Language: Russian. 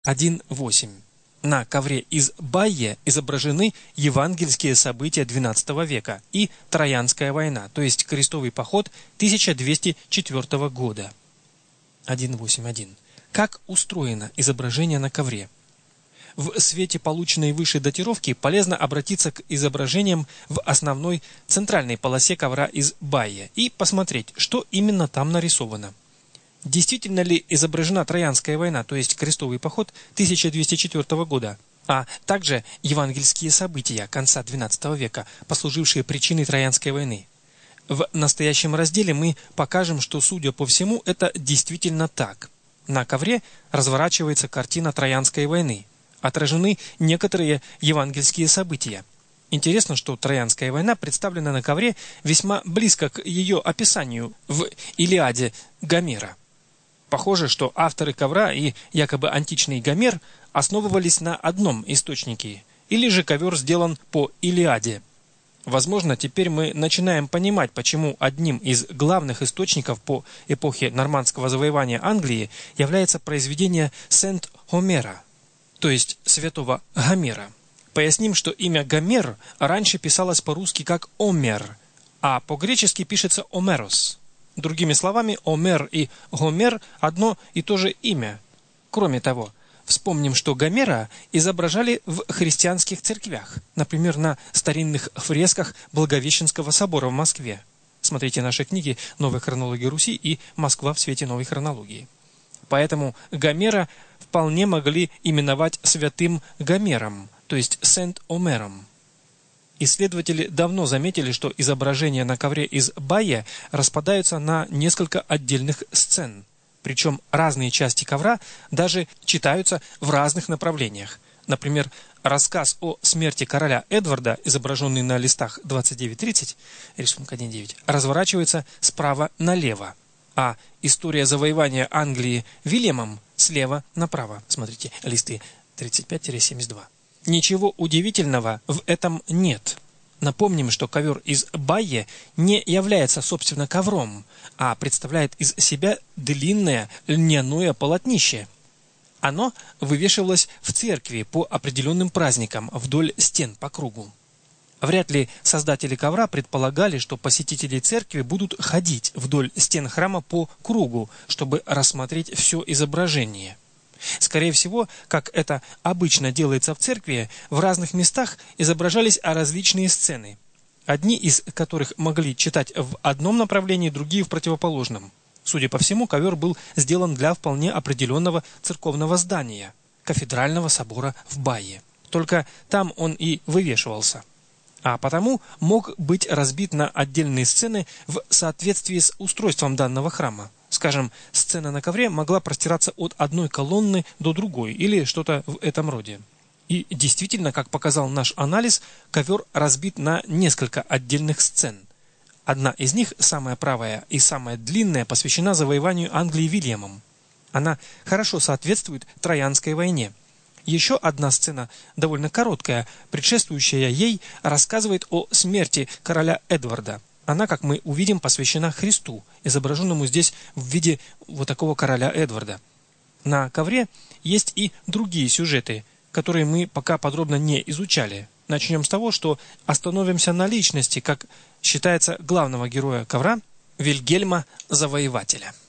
1.8. На ковре из Байе изображены евангельские события XII века и Троянская война, то есть крестовый поход 1204 года. 1.8.1. Как устроено изображение на ковре? В свете полученной выше датировки полезно обратиться к изображениям в основной центральной полосе ковра из Байе и посмотреть, что именно там нарисовано. Действительно ли изображена Троянская война, то есть крестовый поход 1204 года, а также евангельские события конца XII века, послужившие причиной Троянской войны? В настоящем разделе мы покажем, что, судя по всему, это действительно так. На ковре разворачивается картина Троянской войны. Отражены некоторые евангельские события. Интересно, что Троянская война представлена на ковре весьма близко к ее описанию в Илиаде Гомера. Похоже, что авторы ковра и якобы античный Гомер основывались на одном источнике, или же ковер сделан по Илиаде. Возможно, теперь мы начинаем понимать, почему одним из главных источников по эпохе нормандского завоевания Англии является произведение Сент-Гомера, то есть святого Гомера. Поясним, что имя Гомер раньше писалось по-русски как Омер, а по-гречески пишется Омерос. Другими словами, Омер и Гомер – одно и то же имя. Кроме того, вспомним, что Гомера изображали в христианских церквях, например, на старинных фресках Благовещенского собора в Москве. Смотрите наши книги «Новая хронология Руси» и «Москва в свете новой хронологии». Поэтому Гомера вполне могли именовать святым Гомером, то есть Сент-Омером. Исследователи давно заметили, что изображения на ковре из Байе распадаются на несколько отдельных сцен. Причем разные части ковра даже читаются в разных направлениях. Например, рассказ о смерти короля Эдварда, изображенный на листах 29-30, рисунок 1.9, разворачивается справа налево, а история завоевания Англии Вильямом слева направо. Смотрите, листы 35-72. Ничего удивительного в этом нет. Напомним, что ковер из Байе не является, собственно, ковром, а представляет из себя длинное льняное полотнище. Оно вывешивалось в церкви по определенным праздникам вдоль стен по кругу. Вряд ли создатели ковра предполагали, что посетители церкви будут ходить вдоль стен храма по кругу, чтобы рассмотреть все изображение. Скорее всего, как это обычно делается в церкви, в разных местах изображались различные сцены, одни из которых могли читать в одном направлении, другие в противоположном. Судя по всему, ковер был сделан для вполне определенного церковного здания – кафедрального собора в Байе. Только там он и вывешивался. А потому мог быть разбит на отдельные сцены в соответствии с устройством данного храма. Скажем, сцена на ковре могла простираться от одной колонны до другой или что-то в этом роде. И действительно, как показал наш анализ, ковер разбит на несколько отдельных сцен. Одна из них, самая правая и самая длинная, посвящена завоеванию Англии Вильямом. Она хорошо соответствует Троянской войне. Еще одна сцена, довольно короткая, предшествующая ей, рассказывает о смерти короля Эдварда. Она, как мы увидим, посвящена Христу, изображенному здесь в виде вот такого короля Эдварда. На ковре есть и другие сюжеты, которые мы пока подробно не изучали. Начнем с того, что остановимся на личности, как считается, главного героя ковра – Вильгельма Завоевателя.